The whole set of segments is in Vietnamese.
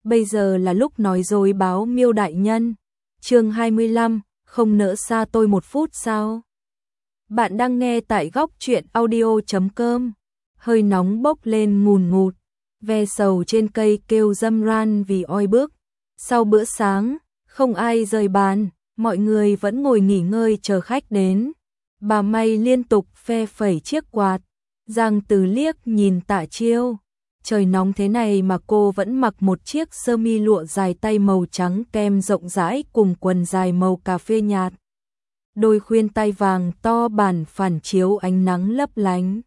bây giờ là lúc nói dối báo Miêu đại nhân. Chương 25, không nỡ xa tôi một phút sao? Bạn đang nghe tại góc truyện audio.com. Hơi nóng bốc lên ngùn ngụt, ve sầu trên cây kêu râm ran vì oi bức. Sau bữa sáng, không ai rời bàn, mọi người vẫn ngồi nghỉ ngơi chờ khách đến. Bà May liên tục phe phẩy chiếc quạt. Giang Từ liếc nhìn Tạ Chiêu. Trời nóng thế này mà cô vẫn mặc một chiếc sơ mi lụa dài tay màu trắng kem rộng rãi cùng quần dài màu cà phê nhạt. Đôi khuyên tai vàng to bản phản chiếu ánh nắng lấp lánh.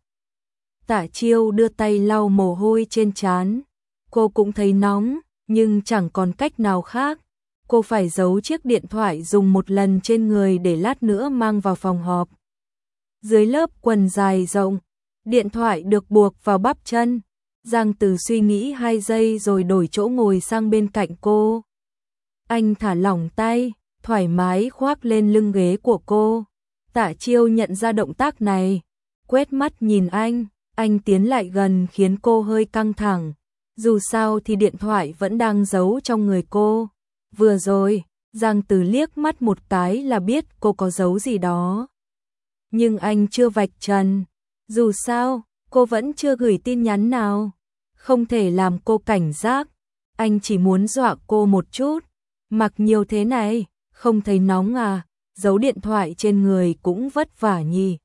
Tạ Chiêu đưa tay lau mồ hôi trên trán. Cô cũng thấy nóng, nhưng chẳng còn cách nào khác. Cô phải giấu chiếc điện thoại dùng một lần trên người để lát nữa mang vào phòng họp. Dưới lớp quần dài rộng, điện thoại được buộc vào bắp chân. Giang Từ suy nghĩ 2 giây rồi đổi chỗ ngồi sang bên cạnh cô. Anh thả lỏng tay, thoải mái khoác lên lưng ghế của cô. Tạ Chiêu nhận ra động tác này, quét mắt nhìn anh tiến lại gần khiến cô hơi căng thẳng. Dù sao thì điện thoại vẫn đang giấu trong người cô. Vừa rồi, Giang Từ liếc mắt một cái là biết cô có giấu gì đó. Nhưng anh chưa vạch trần. Dù sao, cô vẫn chưa gửi tin nhắn nào. Không thể làm cô cảnh giác. Anh chỉ muốn dọa cô một chút. Mặc nhiều thế này, không thấy nóng à, giấu điện thoại trên người cũng vất vả nhỉ.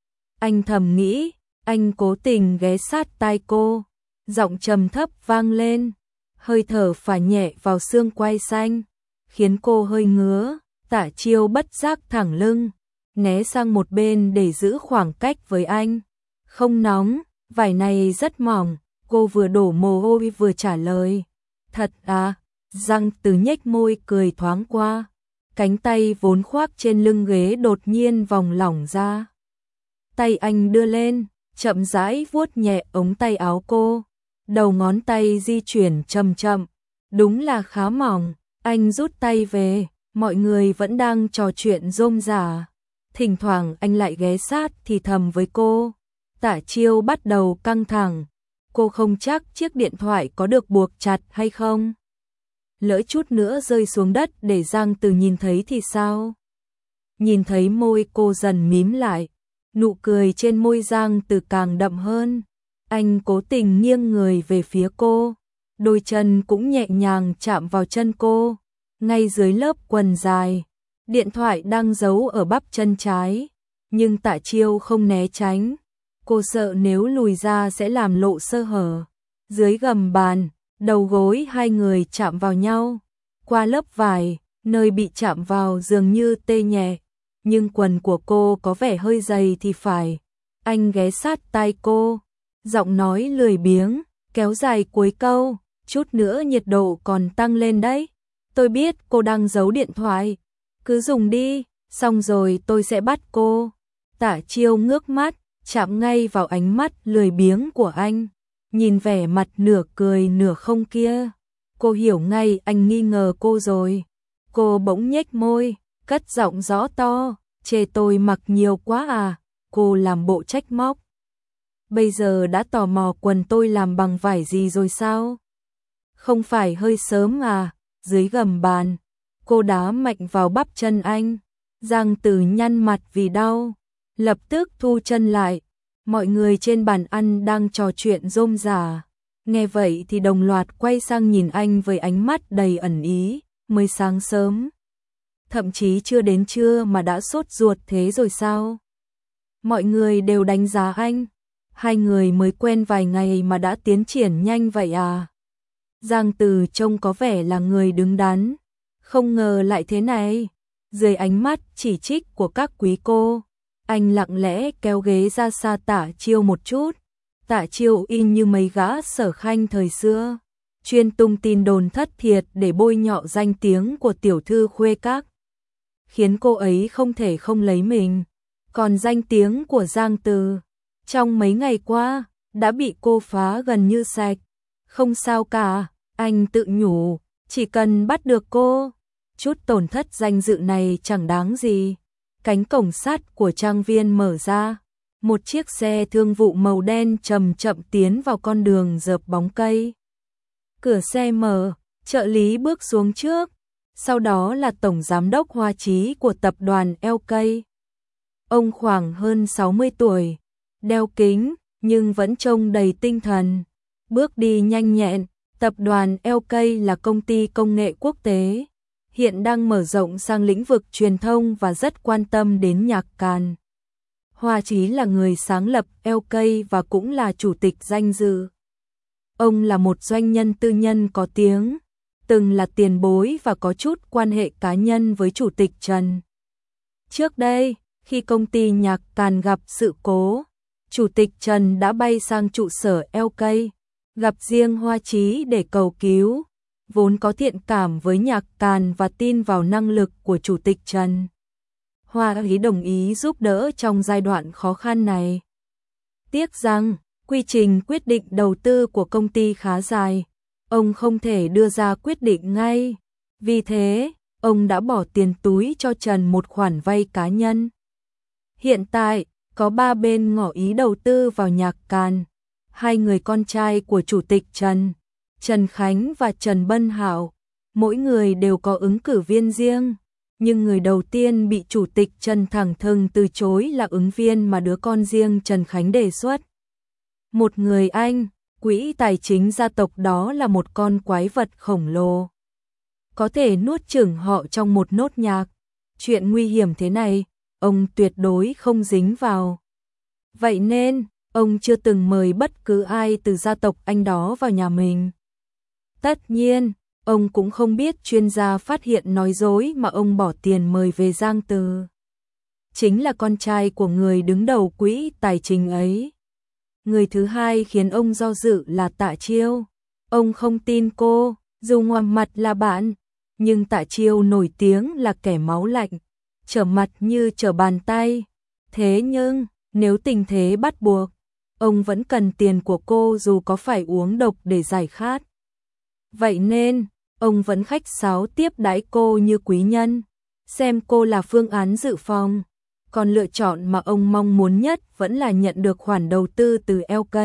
Anh thầm nghĩ, anh cố tình ghé sát tai cô. Giọng trầm thấp vang lên, hơi thở phả nhẹ vào xương quai xanh, khiến cô hơi ngứa. Tạ Chiêu bất giác thẳng lưng, né sang một bên để giữ khoảng cách với anh. Không nóng, vải này rất mỏng. Cô vừa đổ mồ hôi vừa trả lời. Thật à? Giang Từ nhếch môi cười thoáng qua. Cánh tay vốn khoác trên lưng ghế đột nhiên vòng lỏng ra. Tay anh đưa lên, chậm rãi vuốt nhẹ ống tay áo cô. Đầu ngón tay di chuyển chậm chậm. Đúng là khá mỏng. Anh rút tay về, mọi người vẫn đang trò chuyện rôm rả. Thỉnh thoảng anh lại ghé sát thì thầm với cô. Tạ Chiêu bắt đầu căng thẳng. Cô không chắc chiếc điện thoại có được buộc chặt hay không. Lỡ chút nữa rơi xuống đất để Giang Từ nhìn thấy thì sao? Nhìn thấy môi cô dần mím lại, nụ cười trên môi Giang Từ càng đậm hơn. Anh cố tình nghiêng người về phía cô, đôi chân cũng nhẹ nhàng chạm vào chân cô, ngay dưới lớp quần dài. Điện thoại đang giấu ở bắp chân trái, nhưng Tạ Chiêu không né tránh. Cô sợ nếu lùi ra sẽ làm lộ sơ hở. Dưới gầm bàn, đầu gối hai người chạm vào nhau. Qua lớp vải, nơi bị chạm vào dường như tê nhẹ. Nhưng quần của cô có vẻ hơi dày thì phải. Anh ghé sát tai cô. Giọng nói lười biếng, kéo dài cuối câu. Chút nữa nhiệt độ còn tăng lên đấy. Tôi biết cô đang giấu điện thoại. Cứ dùng đi, xong rồi tôi sẽ bắt cô. Tạ Chiêu ngước mắt, chạm ngay vào ánh mắt lười biếng của anh. Nhìn vẻ mặt nửa cười nửa không kia. Cô hiểu ngay anh nghi ngờ cô rồi. Cô bỗng nhếch môi, cất giọng rõ to. Chê tôi mặc nhiều quá à? Cô làm bộ trách móc. Bây giờ đã tò mò quần tôi làm bằng vải gì rồi sao? Không phải hơi sớm à? Dưới gầm bàn, cô đá mạnh vào bắp chân anh. Giang Từ nhăn mặt vì đau, lập tức thu chân lại. Mọi người trên bàn ăn đang trò chuyện rôm rả. Nghe vậy thì đồng loạt quay sang nhìn anh với ánh mắt đầy ẩn ý. Mới sáng sớm, thậm chí chưa đến trưa mà đã sốt ruột thế rồi sao? Mọi người đều đánh giá anh. Hai người mới quen vài ngày mà đã tiến triển nhanh vậy à? Giang Từ trông có vẻ là người đứng đắn, không ngờ lại thế này. Dưới ánh mắt chỉ trích của các quý cô, anh lặng lẽ kéo ghế ra xa Tạ Chiêu một chút. Tạ Chiêu in như mấy gã Sở Khanh thời xưa, chuyên tung tin đồn thất thiệt để bôi nhọ danh tiếng của tiểu thư khuê các, khiến cô ấy không thể không lấy mình. Còn danh tiếng của Giang Từ, trong mấy ngày qua, đã bị cô phá gần như sạch. Không sao cả, anh tự nhủ, chỉ cần bắt được cô, chút tổn thất danh dự này chẳng đáng gì. Cánh cổng sắt của trang viên mở ra, một chiếc xe thương vụ màu đen chậm chậm tiến vào con đường rợp bóng cây. Cửa xe mở, Trợ lý bước xuống trước, sau đó là tổng giám đốc Hoa Chí của tập đoàn LK. Ông khoảng hơn 60 tuổi, đeo kính, nhưng vẫn trông đầy tinh thần, bước đi nhanh nhẹn. Tập đoàn LK là công ty công nghệ quốc tế, hiện đang mở rộng sang lĩnh vực truyền thông và rất quan tâm đến nhạc Càn. Hoa Chí là người sáng lập LK và cũng là chủ tịch danh dự. Ông là một doanh nhân tư nhân có tiếng, từng là tiền bối và có chút quan hệ cá nhân với chủ tịch Trần. Trước đây, khi công ty nhạc Càn gặp sự cố, chủ tịch Trần đã bay sang trụ sở LK, gặp riêng Hoa Chí để cầu cứu, vốn có thiện cảm với nhạc Càn và tin vào năng lực của chủ tịch Trần. Hoa Chí đồng ý giúp đỡ trong giai đoạn khó khăn này. Tiếc rằng, quy trình quyết định đầu tư của công ty khá dài, ông không thể đưa ra quyết định ngay. Vì thế, ông đã bỏ tiền túi cho Trần một khoản vay cá nhân. Hiện tại, có 3 bên ngỏ ý đầu tư vào nhạc Càn. 2 người con trai của chủ tịch Trần, Trần Khánh và Trần Bân Hạo, mỗi người đều có ứng cử viên riêng. Nhưng người đầu tiên bị chủ tịch Trần thẳng thừng từ chối là ứng viên mà đứa con riêng Trần Khánh đề xuất. Một người Anh, quỹ tài chính gia tộc đó là một con quái vật khổng lồ, có thể nuốt chửng họ trong một nốt nhạc. Chuyện nguy hiểm thế này, ông tuyệt đối không dính vào. Vậy nên, ông chưa từng mời bất cứ ai từ gia tộc Anh đó vào nhà mình. Tất nhiên, ông cũng không biết chuyên gia phát hiện nói dối mà ông bỏ tiền mời về Giang Từ chính là con trai của người đứng đầu quỹ tài chính ấy. Người thứ hai khiến ông do dự là Tạ Chiêu. Ông không tin cô, dù ngoài mặt là bạn, nhưng Tạ Chiêu nổi tiếng là kẻ máu lạnh, trở mặt như trở bàn tay. Thế nhưng, nếu tình thế bắt buộc, ông vẫn cần tiền của cô dù có phải uống độc để giải khát. Vậy nên, ông vẫn khách sáo tiếp đãi cô như quý nhân, xem cô là phương án dự phòng. Còn lựa chọn mà ông mong muốn nhất vẫn là nhận được khoản đầu tư từ LK.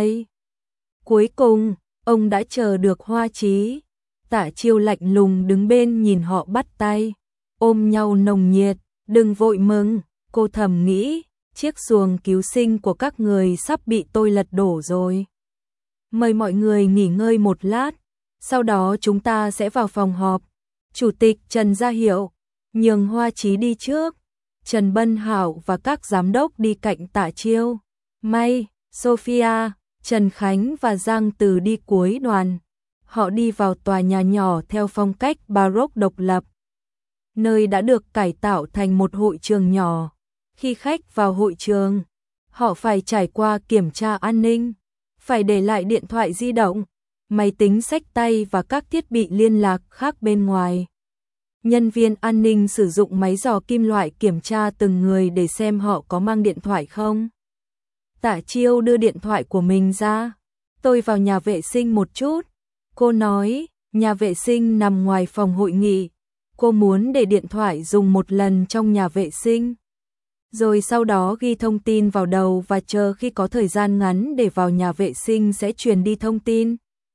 Cuối cùng, ông đã chờ được Hoa Chí. Tạ Chiêu lạnh lùng đứng bên nhìn họ bắt tay, ôm nhau nồng nhiệt. Đừng vội mừng, cô thầm nghĩ, chiếc xuồng cứu sinh của các người sắp bị tôi lật đổ rồi. Mời mọi người nghỉ ngơi một lát, sau đó chúng ta sẽ vào phòng họp. Chủ tịch Trần ra hiệu, nhường Hoa Chí đi trước. Trần Bân Hạo và các giám đốc đi cạnh Tạ Chiêu. May, Sophia, Trần Khánh và Giang Từ đi cuối đoàn. Họ đi vào tòa nhà nhỏ theo phong cách Baroque độc lập. Nơi đã được cải tạo thành một hội trường nhỏ. Khi khách vào hội trường, họ phải trải qua kiểm tra an ninh, phải để lại điện thoại di động, máy tính xách tay và các thiết bị liên lạc khác bên ngoài. Nhân viên an ninh sử dụng máy dò kim loại kiểm tra từng người để xem họ có mang điện thoại không. Tạ Chiêu đưa điện thoại của mình ra. Tôi vào nhà vệ sinh một chút. Cô nói, nhà vệ sinh nằm ngoài phòng hội nghị. Cô muốn để điện thoại dùng một lần trong nhà vệ sinh. Rồi sau đó ghi thông tin vào đầu và chờ khi có thời gian ngắn để vào nhà vệ sinh sẽ truyền đi thông tin.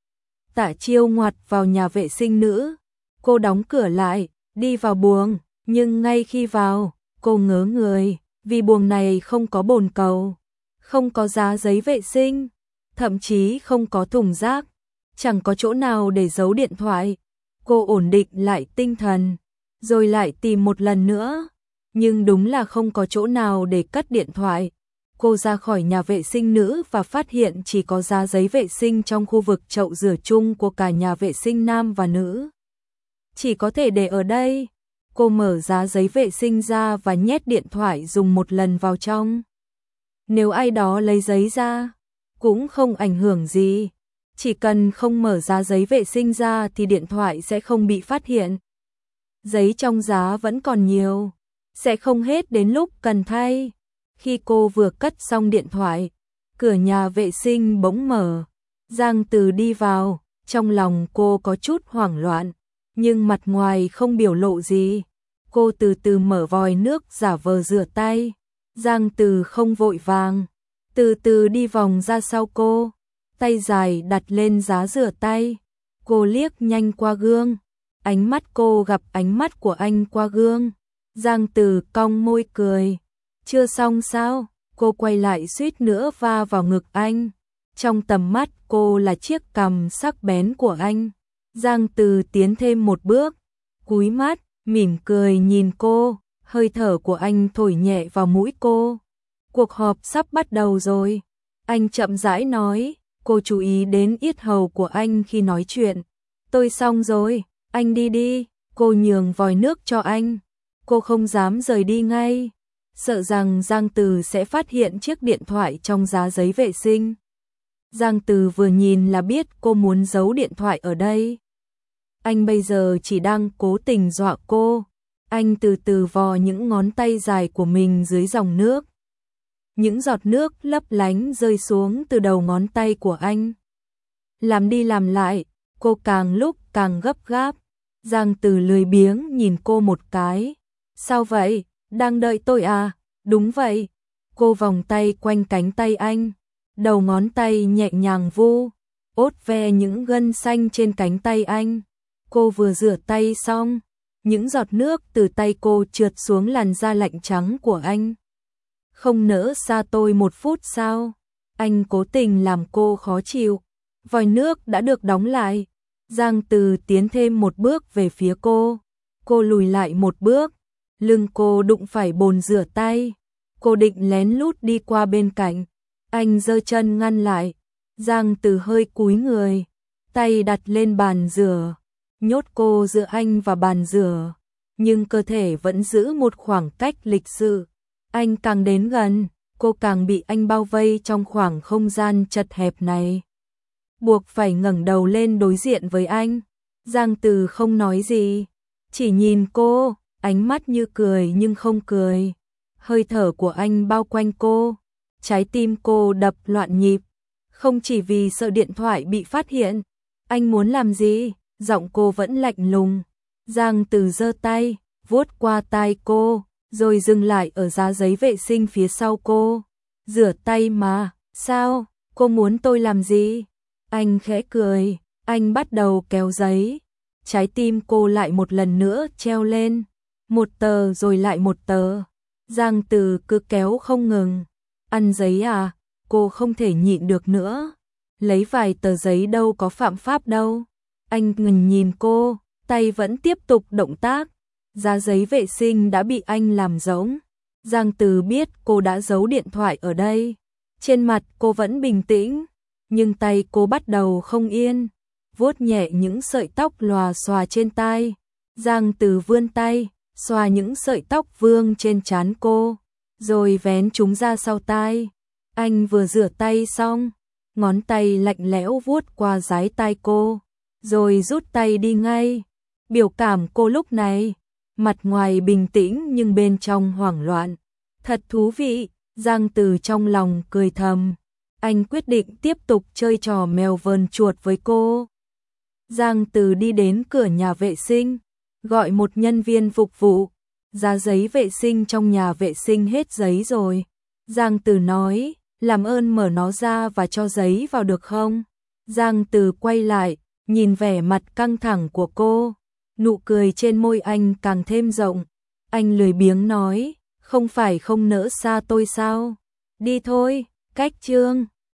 Tạ Chiêu ngoặt vào nhà vệ sinh nữ. Cô đóng cửa lại, đi vào buồng, nhưng ngay khi vào, cô ngớ người, vì buồng này không có bồn cầu, không có giá giấy vệ sinh, thậm chí không có thùng rác, chẳng có chỗ nào để giấu điện thoại. Cô ổn định lại tinh thần, rồi lại tìm một lần nữa, nhưng đúng là không có chỗ nào để cất điện thoại. Cô ra khỏi nhà vệ sinh nữ và phát hiện chỉ có giá giấy vệ sinh trong khu vực chậu rửa chung của cả nhà vệ sinh nam và nữ. Chỉ có thể để ở đây. Cô mở giá giấy vệ sinh ra và nhét điện thoại dùng một lần vào trong. Nếu ai đó lấy giấy ra, cũng không ảnh hưởng gì. Chỉ cần không mở giá giấy vệ sinh ra thì điện thoại sẽ không bị phát hiện. Giấy trong giá vẫn còn nhiều, sẽ không hết đến lúc cần thay. Khi cô vừa cất xong điện thoại, cửa nhà vệ sinh bỗng mở. Giang Từ đi vào, trong lòng cô có chút hoảng loạn, nhưng mặt ngoài không biểu lộ gì. Cô từ từ mở vòi nước giả vờ rửa tay. Giang Từ không vội vàng, từ từ đi vòng ra sau cô, tay dài đặt lên giá rửa tay. Cô liếc nhanh qua gương, ánh mắt cô gặp ánh mắt của anh qua gương. Giang Từ cong môi cười. Chưa xong sao? Cô quay lại suýt nữa va vào ngực anh. Trong tầm mắt cô là chiếc cằm sắc bén của anh. Giang Từ tiến thêm một bước, cúi mắt, mỉm cười nhìn cô, hơi thở của anh thổi nhẹ vào mũi cô. Cuộc họp sắp bắt đầu rồi. Anh chậm rãi nói, cô chú ý đến yết hầu của anh khi nói chuyện. Tôi xong rồi, anh đi đi. Cô nhường vòi nước cho anh. Cô không dám rời đi ngay, sợ rằng Giang Từ sẽ phát hiện chiếc điện thoại trong giá giấy vệ sinh. Giang Từ vừa nhìn là biết cô muốn giấu điện thoại ở đây. Anh bây giờ chỉ đang cố tình dọa cô. Anh từ từ vò những ngón tay dài của mình dưới dòng nước. Những giọt nước lấp lánh rơi xuống từ đầu ngón tay của anh. Làm đi làm lại, cô càng lúc càng gấp gáp. Giang Từ lười biếng nhìn cô một cái. Sao vậy? Đang đợi tôi à? Đúng vậy. Cô vòng tay quanh cánh tay anh. Đầu ngón tay nhẹ nhàng vu, ốt ve những gân xanh trên cánh tay anh. Cô vừa rửa tay xong, những giọt nước từ tay cô trượt xuống làn da lạnh trắng của anh. Không nỡ xa tôi một phút sao? Anh cố tình làm cô khó chịu. Vòi nước đã được đóng lại. Giang Từ tiến thêm một bước về phía cô. Cô lùi lại một bước. Lưng cô đụng phải bồn rửa tay. Cô định lén lút đi qua bên cạnh. Anh giơ chân ngăn lại. Giang Từ hơi cúi người, tay đặt lên bàn rửa, nhốt cô giữa anh và bàn rửa, nhưng cơ thể vẫn giữ một khoảng cách lịch sự. Anh càng đến gần, cô càng bị anh bao vây trong khoảng không gian chật hẹp này. Buộc phải ngẩng đầu lên đối diện với anh. Giang Từ không nói gì, chỉ nhìn cô, ánh mắt như cười nhưng không cười. Hơi thở của anh bao quanh cô, trái tim cô đập loạn nhịp. Không chỉ vì sợ điện thoại bị phát hiện. Anh muốn làm gì? Giọng cô vẫn lạnh lùng. Giang Từ giơ tay, vuốt qua tai cô, rồi dừng lại ở giá giấy vệ sinh phía sau cô. Rửa tay mà, sao? Cô muốn tôi làm gì? Anh khẽ cười, anh bắt đầu kéo giấy. Trái tim cô lại một lần nữa treo lên. Một tờ rồi lại một tờ. Giang Từ cứ kéo không ngừng. Ăn giấy à? Cô không thể nhịn được nữa. Lấy vài tờ giấy đâu có phạm pháp đâu. Anh ngừng nhìn cô, tay vẫn tiếp tục động tác. Giá giấy vệ sinh đã bị anh làm rỗng. Giang Từ biết cô đã giấu điện thoại ở đây. Trên mặt cô vẫn bình tĩnh, nhưng tay cô bắt đầu không yên. Vuốt nhẹ những sợi tóc lòa xòa trên tai. Giang Từ vươn tay, xoa những sợi tóc vương trên trán cô, rồi vén chúng ra sau tai. Anh vừa rửa tay xong, ngón tay lạnh lẽo vuốt qua dái tai cô, rồi rút tay đi ngay. Biểu cảm cô lúc này, mặt ngoài bình tĩnh nhưng bên trong hoảng loạn. Thật thú vị, Giang Từ trong lòng cười thầm. Anh quyết định tiếp tục chơi trò mèo vờn chuột với cô. Giang Từ đi đến cửa nhà vệ sinh, gọi một nhân viên phục vụ. Giá giấy vệ sinh trong nhà vệ sinh hết giấy rồi. Giang Từ nói, làm ơn mở nó ra và cho giấy vào được không? Giang Từ quay lại, nhìn vẻ mặt căng thẳng của cô. Nụ cười trên môi anh càng thêm rộng. Anh lười biếng nói, không phải không nỡ xa tôi sao? Đi thôi, cách chương.